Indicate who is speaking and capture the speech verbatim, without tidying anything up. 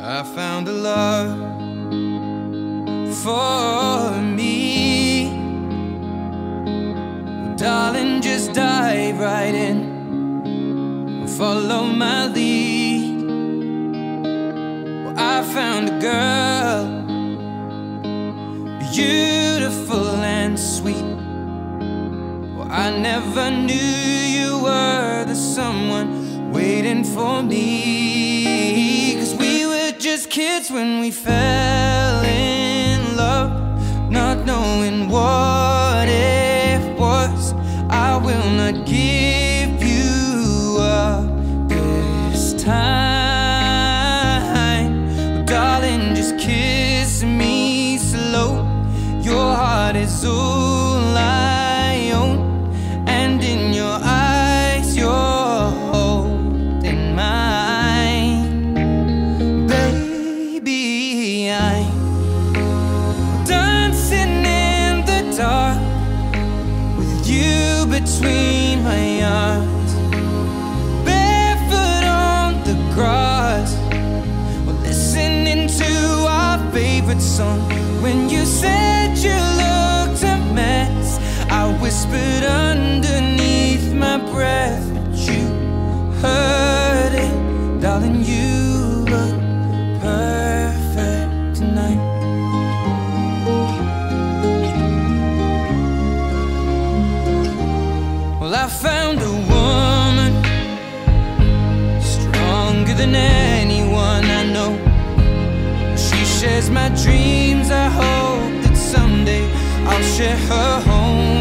Speaker 1: I found a love for me. Darling, just dive right in, follow my lead. Well, I found a girl, beautiful and sweet. Well, I never knew you were the someone waiting for me. 'Cause we were just kids when we fell in love, not knowing what it was. I will not give you up this time. Oh, darling, just kiss me slow. Your heart is all I own, and in your eyes you're holding mine. Baby, I'm dancing in the dark with you between my arms, barefoot on the grass, we're listening to our favorite song. When you said you looked a mess, I whispered underneath my breath, but you heard it. Darling, you look perfect tonight. Well, I found a woman stronger than anyone I know. She shares my dreams. I hope that someday I'll share her home.